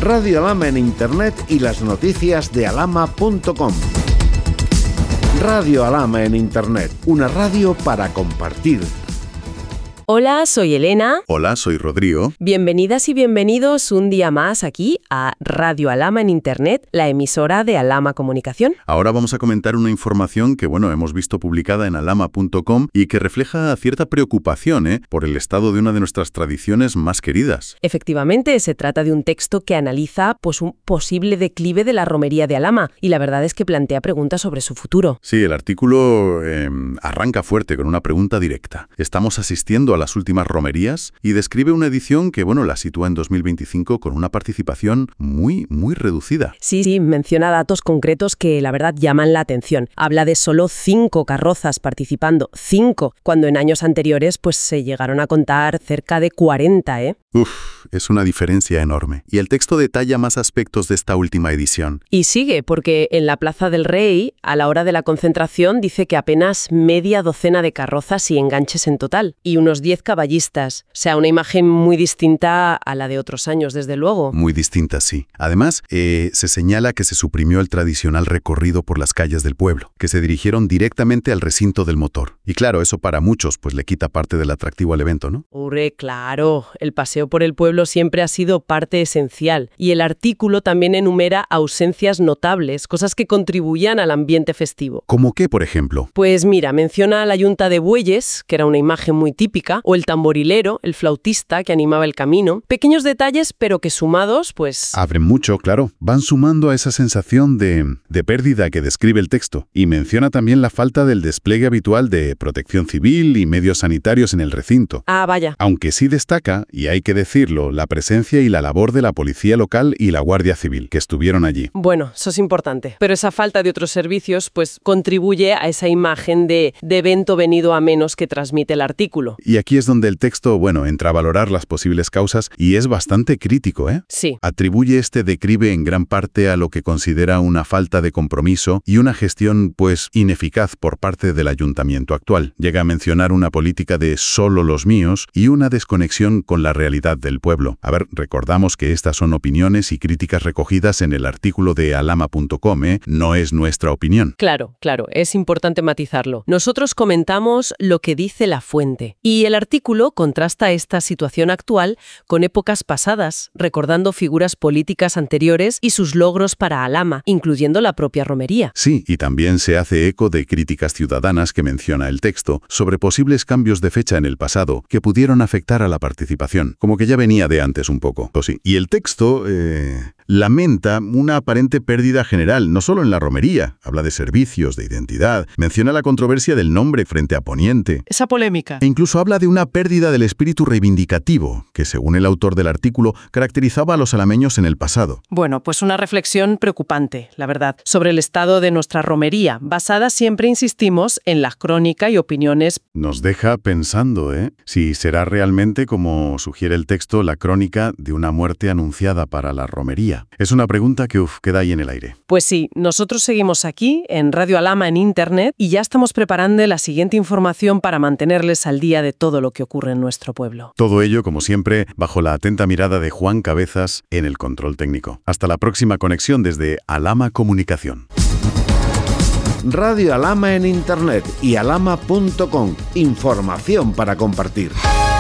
Radio Alhama en Internet y las noticias de alhama.com. Radio Alhama en Internet, una radio para compartir. Hola, soy Elena. Hola, soy Rodrigo. Bienvenidas y bienvenidos un día más aquí a Radio Alhama en Internet, la emisora de Alhama Comunicación. Ahora vamos a comentar una información que, hemos visto publicada en alhama.com y que refleja cierta preocupación, por el estado de una de nuestras tradiciones más queridas. Efectivamente, se trata de un texto que analiza un posible declive de la romería de Alhama y la verdad es que plantea preguntas sobre su futuro. Sí, el artículo arranca fuerte con una pregunta directa. ¿Estamos asistiendo a las últimas romerías? Y describe una edición que, la sitúa en 2025 con una participación muy, muy reducida. Sí, menciona datos concretos que la verdad llaman la atención. Habla de solo 5 carrozas participando, 5, cuando en años anteriores se llegaron a contar cerca de 40, ¿eh? Es una diferencia enorme. Y el texto detalla más aspectos de esta última edición. Y sigue, porque en la Plaza del Rey, a la hora de la concentración, dice que apenas media docena de carrozas y enganches en total, y unos 10 caballistas. O sea, una imagen muy distinta a la de otros años, desde luego. Muy distinta, sí. Además, se señala que se suprimió el tradicional recorrido por las calles del pueblo, que se dirigieron directamente al recinto del motor. Y claro, eso para muchos le quita parte del atractivo al evento, ¿no? Claro, el paseo por el pueblo siempre ha sido parte esencial. Y el artículo también enumera ausencias notables, cosas que contribuían al ambiente festivo. ¿Cómo qué, por ejemplo? Pues mira, menciona la yunta de bueyes, que era una imagen muy típica, o el tamborilero, el flautista que animaba el camino. Pequeños detalles, pero que sumados, abren mucho, claro. Van sumando a esa sensación de pérdida que describe el texto. Y menciona también la falta del despliegue habitual de protección civil y medios sanitarios en el recinto. Vaya. Aunque sí destaca, y hay que decirlo, la presencia y la labor de la policía local y la Guardia Civil, que estuvieron allí. Bueno, eso es importante. Pero esa falta de otros servicios, contribuye a esa imagen de evento venido a menos que transmite el artículo. Y aquí es donde el texto, entra a valorar las posibles causas y es bastante crítico, ¿eh? Sí. Atribuye este declive en gran parte a lo que considera una falta de compromiso y una gestión, ineficaz por parte del ayuntamiento actual. Llega a mencionar una política de solo los míos y una desconexión con la realidad del pueblo. Recordamos que estas son opiniones y críticas recogidas en el artículo de alhama.com, no es nuestra opinión. Claro, es importante matizarlo. Nosotros comentamos lo que dice la fuente. Y el artículo contrasta esta situación actual con épocas pasadas, recordando figuras políticas anteriores y sus logros para Alhama, incluyendo la propia romería. Sí, y también se hace eco de críticas ciudadanas que menciona el texto sobre posibles cambios de fecha en el pasado que pudieron afectar a la participación, como que ya venía de antes un poco. Sí. Y el texto lamenta una aparente pérdida general, no solo en la romería, habla de servicios, de identidad, menciona la controversia del nombre frente a Poniente. Esa polémica. E incluso habla de una pérdida del espíritu reivindicativo, que según el autor del artículo, caracterizaba a los alameños en el pasado. Bueno, una reflexión preocupante, la verdad, sobre el estado de nuestra romería, basada siempre, insistimos, en la crónica y opiniones. Nos deja pensando, si será realmente, como sugiere el texto, la crónica de una muerte anunciada para la romería. Es una pregunta que queda ahí en el aire. Pues sí, nosotros seguimos aquí, en Radio Alhama en Internet, y ya estamos preparando la siguiente información para mantenerles al día de todo lo que ocurre en nuestro pueblo. Todo ello, como siempre, bajo la atenta mirada de Juan Cabezas en el control técnico. Hasta la próxima conexión desde Alhama Comunicación. Radio Alhama en Internet y alhama.com. Información para compartir.